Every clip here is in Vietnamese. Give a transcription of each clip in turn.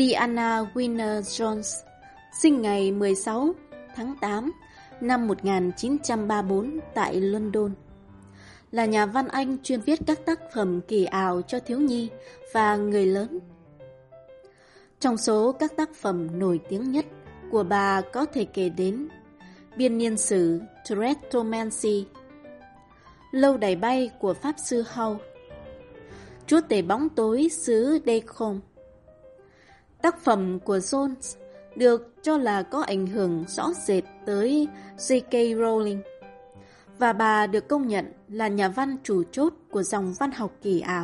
Diana Wynne Jones, sinh ngày 16 tháng 8 năm 1934 tại London, là nhà văn Anh chuyên viết các tác phẩm kỳ ảo cho thiếu nhi và người lớn. Trong số các tác phẩm nổi tiếng nhất của bà có thể kể đến Biên niên sử Tretomancy, Lâu đài bay của Pháp sư Hall, Chúa tể bóng tối xứ Decom. Tác phẩm của Jones được cho là có ảnh hưởng rõ rệt tới J.K. Rowling, và bà được công nhận là nhà văn chủ chốt của dòng văn học kỳ ảo.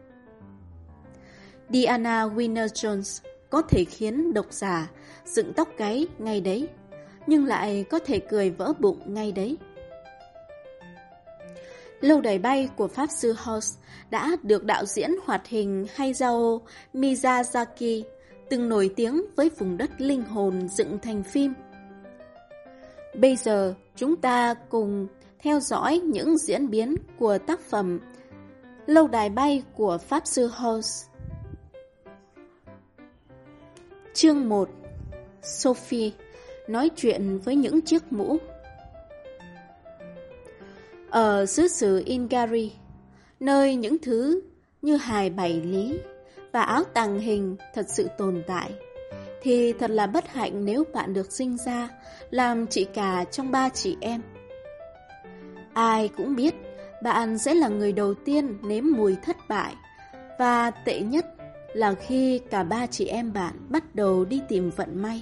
Diana Wynne Jones có thể khiến độc giả dựng tóc gáy ngay đấy, nhưng lại có thể cười vỡ bụng ngay đấy. Lâu đài bay của Pháp sư House đã được đạo diễn hoạt hình Hayao Miyazaki, từng nổi tiếng với vùng đất linh hồn, dựng thành phim. Bây giờ chúng ta cùng theo dõi những diễn biến của tác phẩm Lâu đài bay của Pháp sư House. Chương 1. Sophie nói chuyện với những chiếc mũ. Ở xứ sở Ingari, nơi những thứ như hài bảy lý và áo tàng hình thật sự tồn tại, thì thật là bất hạnh nếu bạn được sinh ra làm chị cả trong 3 chị em. Ai cũng biết bạn sẽ là người đầu tiên nếm mùi thất bại, và tệ nhất là khi cả 3 chị em bạn bắt đầu đi tìm vận may.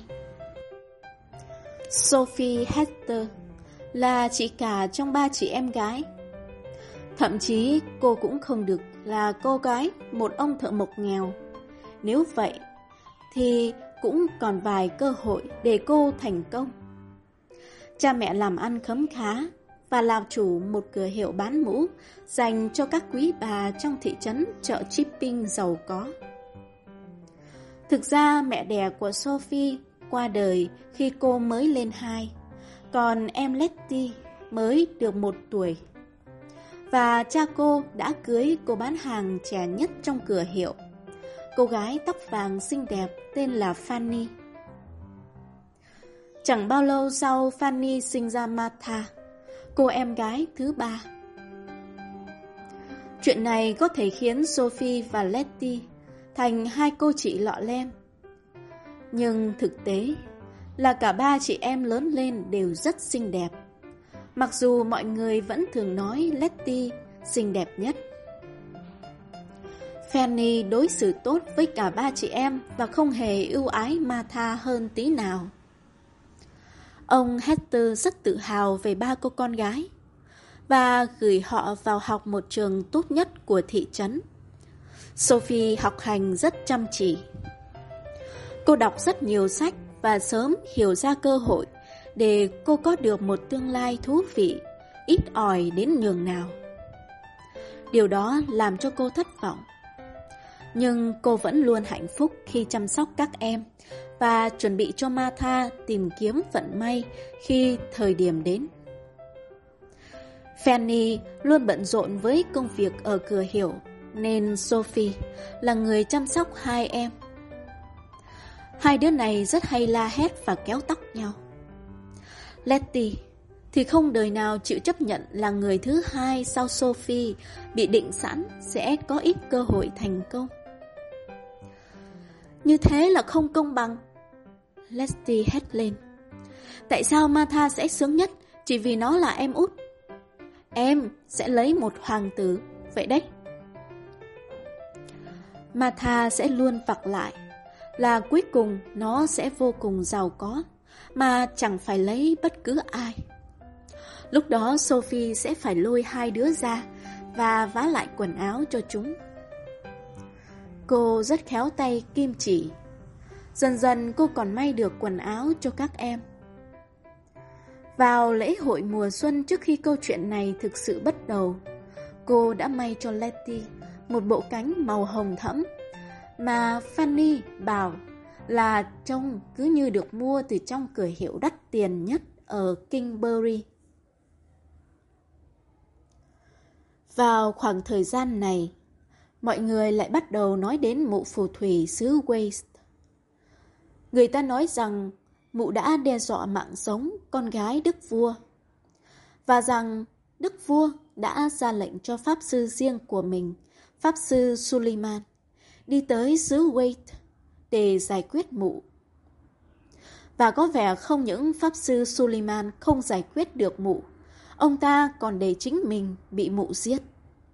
Sophie Hester là chị cả trong 3 chị em gái. Thậm chí cô cũng không được là cô gái một ông thợ mộc nghèo. Nếu vậy thì cũng còn vài cơ hội để cô thành công. Cha mẹ làm ăn khấm khá và làm chủ một cửa hiệu bán mũ dành cho các quý bà trong thị trấn chợ Chipping giàu có. Thực ra mẹ đẻ của Sophie qua đời khi cô mới lên 2, còn em Letty mới được 1 tuổi. Và cha cô đã cưới cô bán hàng trẻ nhất trong cửa hiệu, cô gái tóc vàng xinh đẹp tên là Fanny. Chẳng bao lâu sau Fanny sinh ra Martha, cô em gái thứ 3. Chuyện này có thể khiến Sophie và Letty thành 2 cô chị lọ lem. Nhưng thực tế là cả 3 chị em lớn lên đều rất xinh đẹp, mặc dù mọi người vẫn thường nói Letty xinh đẹp nhất. Fanny đối xử tốt với cả 3 chị em và không hề ưu ái Martha hơn tí nào. Ông Hester rất tự hào về 3 cô con gái và gửi họ vào học một trường tốt nhất của thị trấn. Sophie học hành rất chăm chỉ. Cô đọc rất nhiều sách và sớm hiểu ra cơ hội để cô có được một tương lai thú vị, ít ỏi đến nhường nào. Điều đó làm cho cô thất vọng. Nhưng cô vẫn luôn hạnh phúc khi chăm sóc các em và chuẩn bị cho Martha tìm kiếm vận may khi thời điểm đến. Fanny luôn bận rộn với công việc ở cửa hiệu, nên Sophie là người chăm sóc 2 em. 2 đứa này rất hay la hét và kéo tóc nhau. Letty thì không đời nào chịu chấp nhận là người thứ 2 sau Sophie, bị định sẵn sẽ có ít cơ hội thành công. Như thế là không công bằng, Letty hét lên. Tại sao Martha sẽ sướng nhất chỉ vì nó là em út? Em sẽ lấy một hoàng tử, vậy đấy. Martha sẽ luôn vặc lại là cuối cùng nó sẽ vô cùng giàu có, mà chẳng phải lấy bất cứ ai. Lúc đó Sophie sẽ phải lôi 2 đứa ra và vá lại quần áo cho chúng. Cô rất khéo tay kim chỉ. Dần dần cô còn may được quần áo cho các em. Vào lễ hội mùa xuân, trước khi câu chuyện này thực sự bắt đầu, cô đã may cho Letty một bộ cánh màu hồng thẫm mà Fanny bảo là trông cứ như được mua từ trong cửa hiệu đắt tiền nhất ở Kingbury. Vào khoảng thời gian này, mọi người lại bắt đầu nói đến mụ phù thủy xứ Wales. Người ta nói rằng mụ đã đe dọa mạng sống con gái đức vua, và rằng đức vua đã ra lệnh cho pháp sư riêng của mình, pháp sư Suleiman, đi tới xứ Wade để giải quyết mụ. Và có vẻ không những pháp sư Suleiman không giải quyết được mụ, ông ta còn để chính mình bị mụ giết.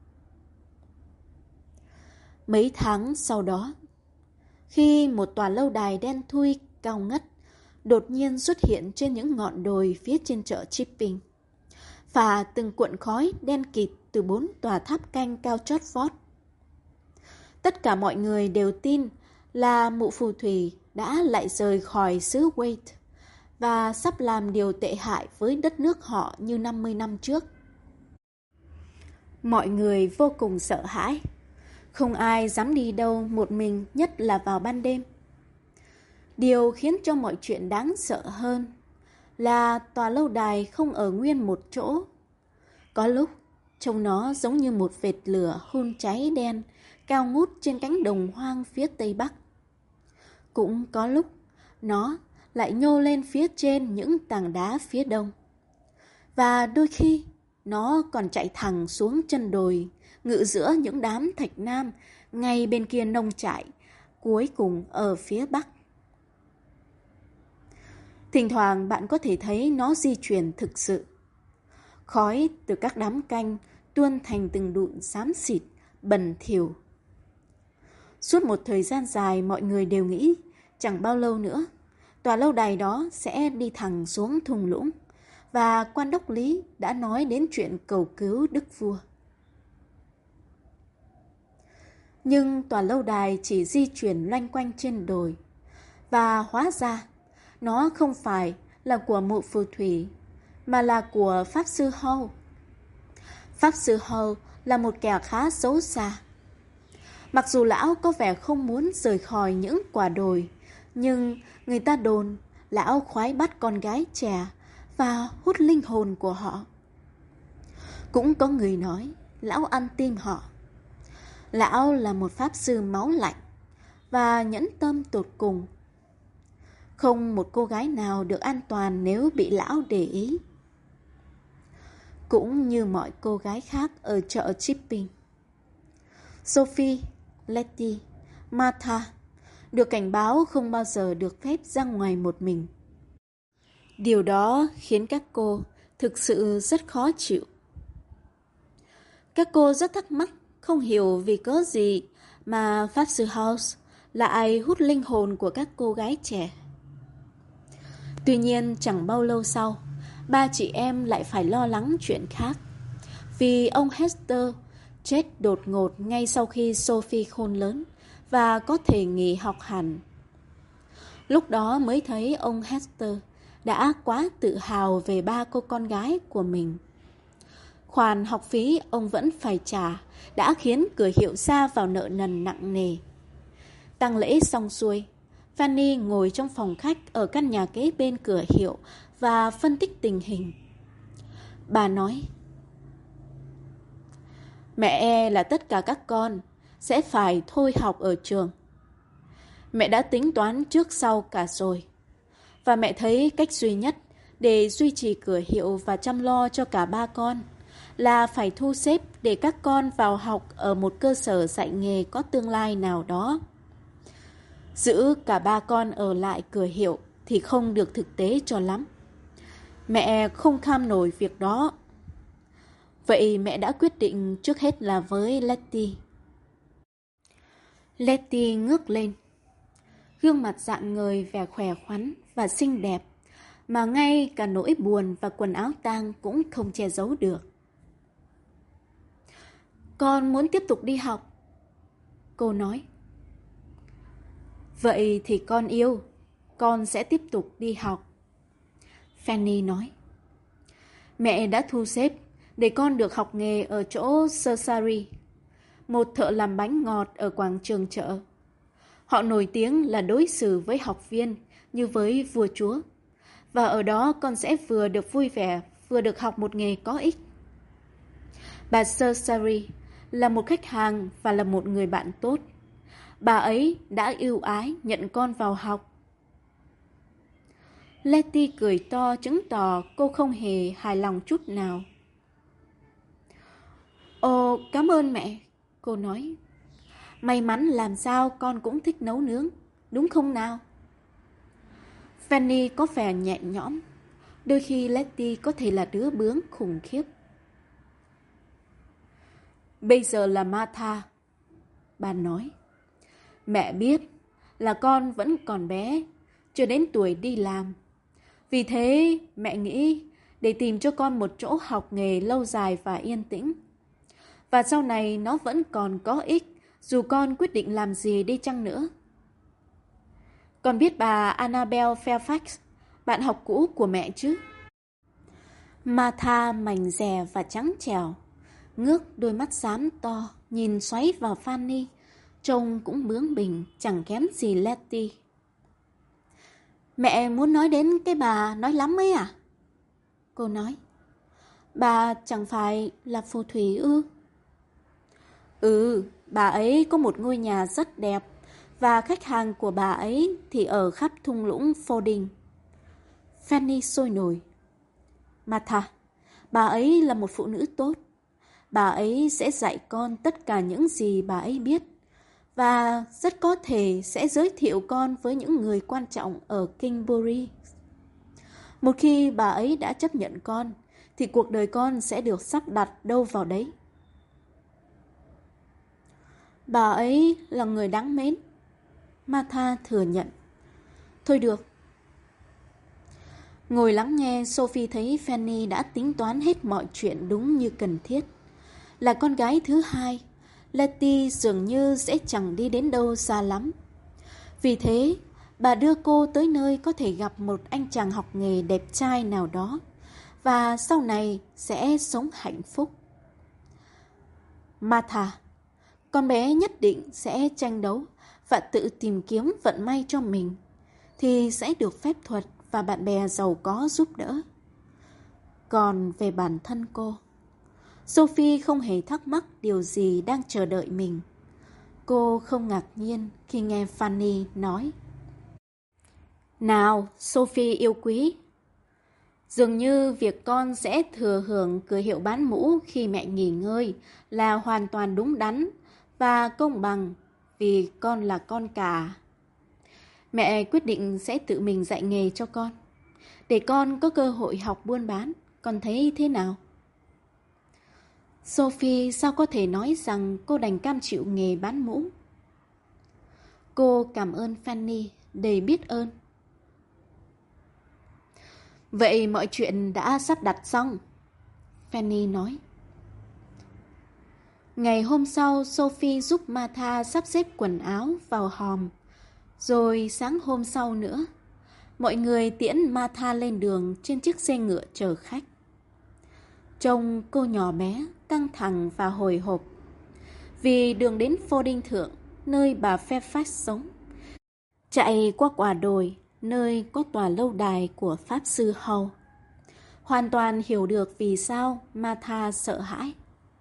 Mấy tháng sau đó, khi một tòa lâu đài đen thui cao ngất đột nhiên xuất hiện trên những ngọn đồi phía trên chợ Chipping, và từng cuộn khói đen kịt từ 4 tòa tháp canh cao chót vót, tất cả mọi người đều tin là mụ phù thủy đã lại rời khỏi xứ Wade và sắp làm điều tệ hại với đất nước họ như 50 năm trước. Mọi người vô cùng sợ hãi, không ai dám đi đâu một mình, nhất là vào ban đêm. Điều khiến cho mọi chuyện đáng sợ hơn là tòa lâu đài không ở nguyên một chỗ. Có lúc trông nó giống như một vệt lửa hun cháy đen cao ngút trên cánh đồng hoang phía tây bắc. Cũng có lúc nó lại nhô lên phía trên những tảng đá phía đông. Và đôi khi nó còn chạy thẳng xuống chân đồi, ngự giữa những đám thạch nam ngay bên kia nông trại, cuối cùng ở phía bắc. Thỉnh thoảng bạn có thể thấy nó di chuyển thực sự. Khói từ các đám canh tuôn thành từng đụn xám xịt, bẩn thỉu. Suốt một thời gian dài mọi người đều nghĩ chẳng bao lâu nữa tòa lâu đài đó sẽ đi thẳng xuống thung lũng, và quan đốc Lý đã nói đến chuyện cầu cứu đức vua. Nhưng tòa lâu đài chỉ di chuyển loanh quanh trên đồi, và hóa ra nó không phải là của mụ phù thủy, mà là của pháp sư Hall. Pháp sư Hall là một kẻ khá xấu xa. Mặc dù lão có vẻ không muốn rời khỏi những quả đồi, nhưng người ta đồn lão khoái bắt con gái trẻ và hút linh hồn của họ. Cũng có người nói lão ăn tim họ. Lão là một pháp sư máu lạnh và nhẫn tâm tột cùng. Không một cô gái nào được an toàn nếu bị lão để ý. Cũng như mọi cô gái khác ở chợ Chipping, Sophie, Letty, Martha được cảnh báo không bao giờ được phép ra ngoài một mình. Điều đó khiến các cô thực sự rất khó chịu. Các cô rất thắc mắc, không hiểu vì cớ gì mà pháp sư House lại hút linh hồn của các cô gái trẻ. Tuy nhiên chẳng bao lâu sau, ba chị em lại phải lo lắng chuyện khác, vì ông Hester chết đột ngột ngay sau khi Sophie khôn lớn và có thể nghỉ học hẳn. Lúc đó mới thấy ông Hester đã quá tự hào về ba cô con gái của mình. Khoản học phí ông vẫn phải trả đã khiến cửa hiệu sa vào nợ nần nặng nề. Tang lễ xong xuôi, Fanny ngồi trong phòng khách ở căn nhà kế bên cửa hiệu và phân tích tình hình. Bà nói: Mẹ e là tất cả các con sẽ phải thôi học ở trường. Mẹ đã tính toán trước sau cả rồi, và mẹ thấy cách duy nhất để duy trì cửa hiệu và chăm lo cho cả ba con là phải thu xếp để các con vào học ở một cơ sở dạy nghề có tương lai nào đó. Giữ cả ba con ở lại cửa hiệu thì không được thực tế cho lắm. Mẹ không kham nổi việc đó. Vậy mẹ đã quyết định trước hết là với Letty. Letty ngước lên. Gương mặt rạng ngời vẻ khỏe khoắn và xinh đẹp, mà ngay cả nỗi buồn và quần áo tang cũng không che giấu được. Con muốn tiếp tục đi học, cô nói. Vậy thì con yêu, con sẽ tiếp tục đi học, Fanny nói. Mẹ đã thu xếp để con được học nghề ở chỗ Cersari, một thợ làm bánh ngọt ở quảng trường chợ. Họ nổi tiếng là đối xử với học viên như với vua chúa, và ở đó con sẽ vừa được vui vẻ, vừa được học một nghề có ích. Bà Cersari là một khách hàng và là một người bạn tốt. Bà ấy đã ưu ái nhận con vào học. Letty cười to chứng tỏ cô không hề hài lòng chút nào. Ồ, cảm ơn mẹ, cô nói. May mắn làm sao con cũng thích nấu nướng, đúng không nào? Fanny có vẻ nhẹ nhõm. Đôi khi Letty có thể là đứa bướng khủng khiếp. Bây giờ là Martha, bà nói. Mẹ biết là con vẫn còn bé, chưa đến tuổi đi làm. Vì thế mẹ nghĩ để tìm cho con một chỗ học nghề lâu dài và yên tĩnh. Và sau này nó vẫn còn có ích dù con quyết định làm gì đi chăng nữa. Con biết bà Annabel Fairfax, bạn học cũ của mẹ chứ? Martha mảnh dè và trắng trẻo, ngước đôi mắt xám to, nhìn xoáy vào Fanny, trông cũng bướng bỉnh, chẳng kém gì Letty. Mẹ muốn nói đến cái bà nói lắm ấy à? Cô nói. Bà chẳng phải là phù thủy ư? Bà ấy có một ngôi nhà rất đẹp, và khách hàng của bà ấy thì ở khắp thung lũng Fording. Fanny sôi nổi. Martha, bà ấy là một phụ nữ tốt. Bà ấy sẽ dạy con tất cả những gì bà ấy biết, và rất có thể sẽ giới thiệu con với những người quan trọng ở Kingbury. Một khi bà ấy đã chấp nhận con, thì cuộc đời con sẽ được sắp đặt đâu vào đấy. Bà ấy là người đáng mến, Martha thừa nhận. Thôi được. Ngồi lắng nghe, Sophie thấy Fanny đã tính toán hết mọi chuyện đúng như cần thiết. Là con gái thứ hai, Letty dường như sẽ chẳng đi đến đâu xa lắm. Vì thế, bà đưa cô tới nơi có thể gặp một anh chàng học nghề đẹp trai nào đó, và sau này sẽ sống hạnh phúc. Martha, con bé nhất định sẽ tranh đấu và tự tìm kiếm vận may cho mình, thì sẽ được phép thuật và bạn bè giàu có giúp đỡ. Còn về bản thân cô, Sophie không hề thắc mắc điều gì đang chờ đợi mình. Cô không ngạc nhiên khi nghe Fanny nói. Nào, Sophie yêu quý, dường như việc con sẽ thừa hưởng cửa hiệu bán mũ khi mẹ nghỉ ngơi là hoàn toàn đúng đắn và công bằng, vì con là con cả. Mẹ quyết định sẽ tự mình dạy nghề cho con, để con có cơ hội học buôn bán. Con thấy thế nào? Sophie sao có thể nói rằng cô đành cam chịu nghề bán mũ? Cô cảm ơn Fanny, đầy biết ơn. Vậy mọi chuyện đã sắp đặt xong, Fanny nói. Ngày hôm sau, Sophie giúp Martha sắp xếp quần áo vào hòm. Rồi sáng hôm sau nữa, mọi người tiễn Martha lên đường trên chiếc xe ngựa chở khách. Trông cô nhỏ bé, căng thẳng và hồi hộp, vì đường đến Fording Thượng, nơi bà Fairfax sống, chạy qua quả đồi, nơi có tòa lâu đài của Pháp sư Hầu. Hoàn toàn hiểu được vì sao Martha sợ hãi.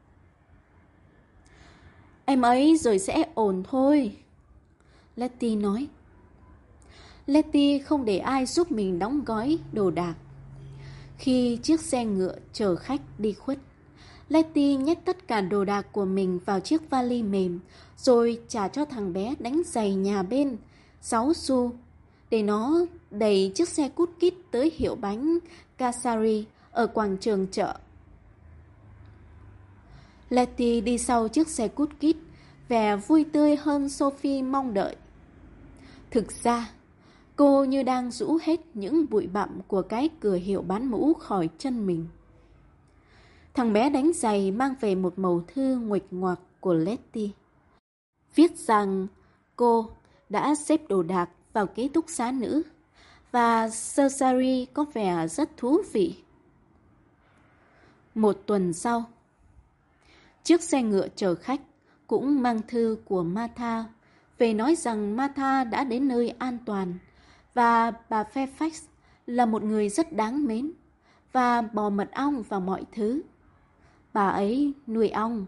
Em ấy rồi sẽ ổn thôi, Letty nói. Letty không để ai giúp mình đóng gói đồ đạc. Khi chiếc xe ngựa chở khách đi khuất, Letty nhét tất cả đồ đạc của mình vào chiếc vali mềm, rồi trả cho thằng bé đánh giày nhà bên 6 xu, để nó đẩy chiếc xe cút kít tới hiệu bánh Casari ở quảng trường chợ. Letty đi sau chiếc xe cút kít, vẻ vui tươi hơn Sophie mong đợi. Thực ra, cô như đang rũ hết những bụi bặm của cái cửa hiệu bán mũ khỏi chân mình. Thằng bé đánh giày mang về một mẩu thư nguệch ngoạc của Letty, viết rằng cô đã xếp đồ đạc vào ký túc xá nữ, và Cersei có vẻ rất thú vị. Một tuần sau, chiếc xe ngựa chở khách cũng mang thư của Martha về nói rằng Martha đã đến nơi an toàn, và bà Fairfax là một người rất đáng mến và bỏ mật ong vào mọi thứ. Bà ấy nuôi ong.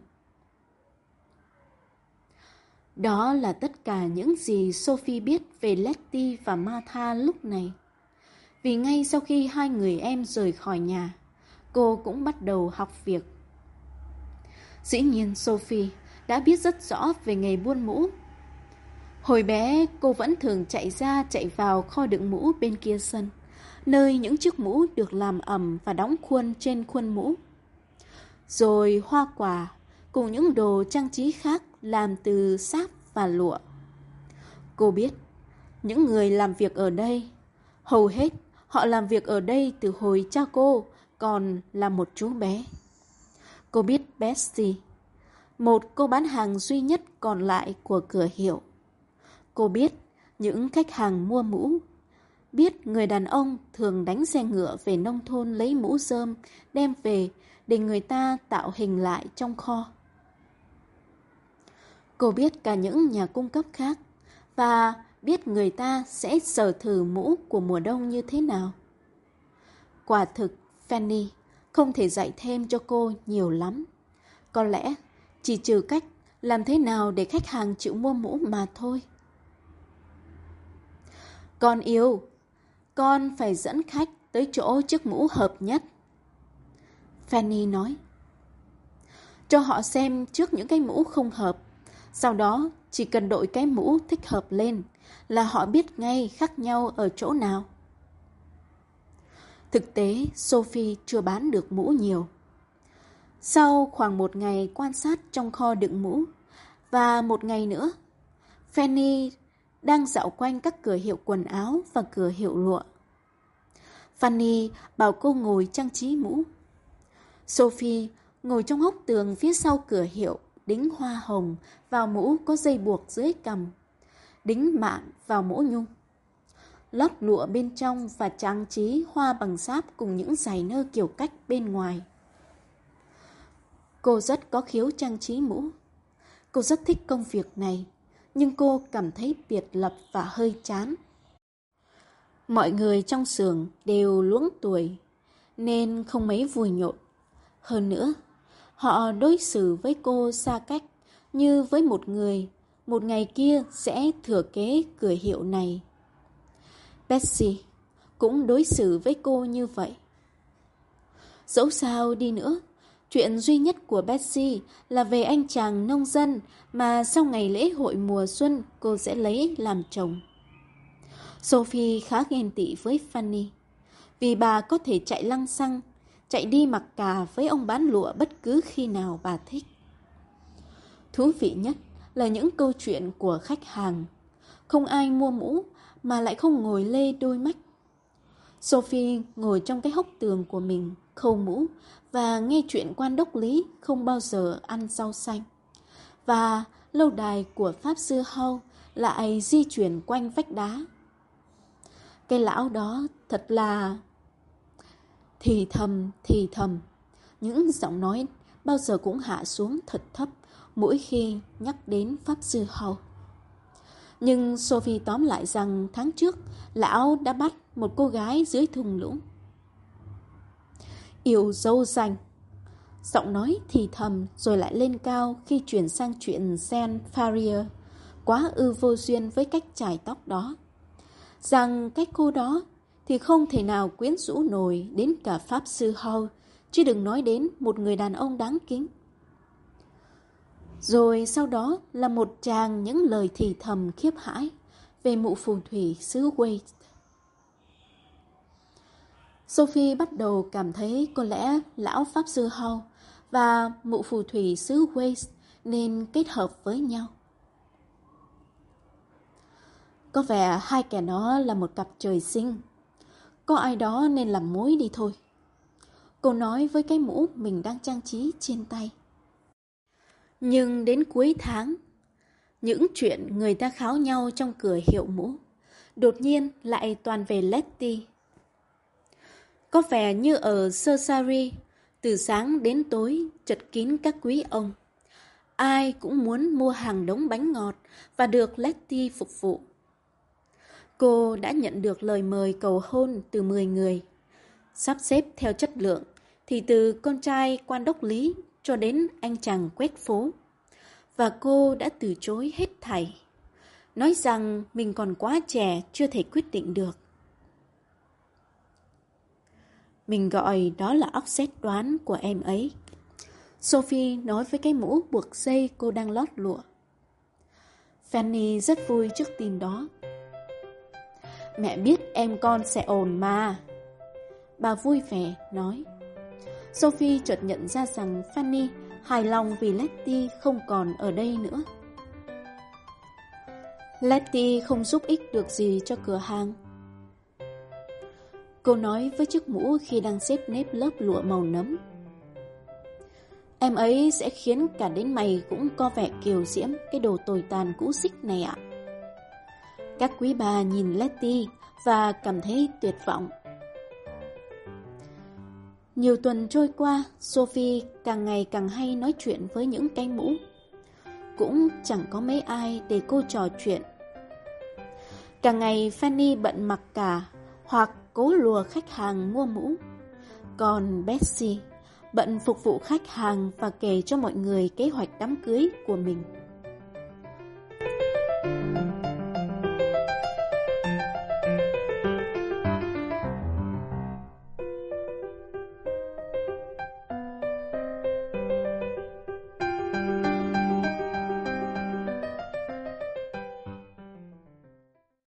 Đó là tất cả những gì Sophie biết về Letty và Martha lúc này. Vì ngay sau khi hai người em rời khỏi nhà, cô cũng bắt đầu học việc. Dĩ nhiên Sophie đã biết rất rõ về nghề buôn mũ. Hồi bé cô vẫn thường chạy ra chạy vào kho đựng mũ bên kia sân, nơi những chiếc mũ được làm ẩm và đóng khuôn trên khuôn mũ. Rồi hoa quả cùng những đồ trang trí khác làm từ sáp và lụa. Cô biết những người làm việc ở đây, hầu hết họ làm việc ở đây từ hồi cha cô còn là một chú bé. Cô biết Betsy, một cô bán hàng duy nhất còn lại của cửa hiệu. Cô biết những khách hàng mua mũ, biết người đàn ông thường đánh xe ngựa về nông thôn lấy mũ rơm đem về để người ta tạo hình lại trong kho. Cô biết cả những nhà cung cấp khác và biết người ta sẽ sờ thử mũ của mùa đông như thế nào. Quả thực, Fanny không thể dạy thêm cho cô nhiều lắm. Có lẽ chỉ trừ cách làm thế nào để khách hàng chịu mua mũ mà thôi. Con yêu, con phải dẫn khách tới chỗ chiếc mũ hợp nhất. Fanny nói. Cho họ xem trước những cái mũ không hợp. Sau đó chỉ cần đội cái mũ thích hợp lên là họ biết ngay khác nhau ở chỗ nào. Thực tế, Sophie chưa bán được mũ nhiều. Sau khoảng một ngày quan sát trong kho đựng mũ và một ngày nữa, Fanny đang dạo quanh các cửa hiệu quần áo và cửa hiệu lụa. Fanny bảo cô ngồi trang trí mũ. Sophie ngồi trong hốc tường phía sau cửa hiệu, đính hoa hồng vào mũ có dây buộc dưới cằm, đính mạn vào mũ nhung, lót lụa bên trong và trang trí hoa bằng sáp cùng những dải nơ kiểu cách bên ngoài. Cô rất có khiếu trang trí mũ. Cô rất thích công việc này, nhưng cô cảm thấy biệt lập và hơi chán. Mọi người trong xưởng đều luống tuổi, nên không mấy vui nhộn. Hơn nữa, họ đối xử với cô xa cách như với một người, một ngày kia sẽ thừa kế cửa hiệu này. Betsy cũng đối xử với cô như vậy. Dẫu sao đi nữa, chuyện duy nhất của Betsy là về anh chàng nông dân mà sau ngày lễ hội mùa xuân cô sẽ lấy làm chồng. Sophie khá ghen tị với Fanny, vì bà có thể chạy lăng xăng, chạy đi mặc cả với ông bán lụa bất cứ khi nào bà thích. Thú vị nhất là những câu chuyện của khách hàng. Không ai mua mũ mà lại không ngồi lê đôi mắt. Sophie ngồi trong cái hốc tường của mình, khâu mũ và nghe chuyện quan đốc lý không bao giờ ăn rau xanh. Và lâu đài của Pháp sư Hall lại di chuyển quanh vách đá. Cái lão đó thật là... Thì thầm, những giọng nói bao giờ cũng hạ xuống thật thấp mỗi khi nhắc đến Pháp sư Hall. Nhưng Sophie tóm lại rằng tháng trước, lão đã bắt một cô gái dưới thung lũng. Yêu dâu xanh. Giọng nói thì thầm rồi lại lên cao khi chuyển sang chuyện Saint Faria, quá ư vô duyên với cách chải tóc đó. Rằng cách cô đó thì không thể nào quyến rũ nổi đến cả Pháp sư Hall, chứ đừng nói đến một người đàn ông đáng kính. Rồi sau đó là một tràng những lời thì thầm khiếp hãi về mụ phù thủy xứ Wales. Sophie bắt đầu cảm thấy có lẽ lão Pháp sư Hall và mụ phù thủy xứ Wales nên kết hợp với nhau. Có vẻ hai kẻ đó là một cặp trời sinh. Có ai đó nên làm mối đi thôi. Cô nói với cái mũ mình đang trang trí trên tay. Nhưng đến cuối tháng, những chuyện người ta kháo nhau trong cửa hiệu mũ đột nhiên lại toàn về Letty. Có vẻ như ở Cersari, từ sáng đến tối chật kín các quý ông. Ai cũng muốn mua hàng đống bánh ngọt và được Letty phục vụ. Cô đã nhận được lời mời cầu hôn từ 10 người. Sắp xếp theo chất lượng thì từ con trai quan đốc lý cho đến anh chàng quét phố. Và cô đã từ chối hết thảy, nói rằng mình còn quá trẻ chưa thể quyết định được. Mình gọi đó là óc sét đoán của em ấy. Sophie nói với cái mũ buộc dây cô đang lót lụa. Fanny rất vui trước tin đó. Mẹ biết em con sẽ ổn mà. Bà vui vẻ nói. Sophie chợt nhận ra rằng Fanny hài lòng vì Letty không còn ở đây nữa. Letty không giúp ích được gì cho cửa hàng. Cô nói với chiếc mũ khi đang xếp nếp lớp lụa màu nấm. Em ấy sẽ khiến cả đến mày cũng có vẻ kiều diễm cái đồ tồi tàn cũ xích này ạ. Các quý bà nhìn Letty và cảm thấy tuyệt vọng. Nhiều tuần trôi qua, Sophie càng ngày càng hay nói chuyện với những cái mũ. Cũng chẳng có mấy ai để cô trò chuyện. Càng ngày Fanny bận mặc cả hoặc cố lùa khách hàng mua mũ. Còn Betsy bận phục vụ khách hàng và kể cho mọi người kế hoạch đám cưới của mình.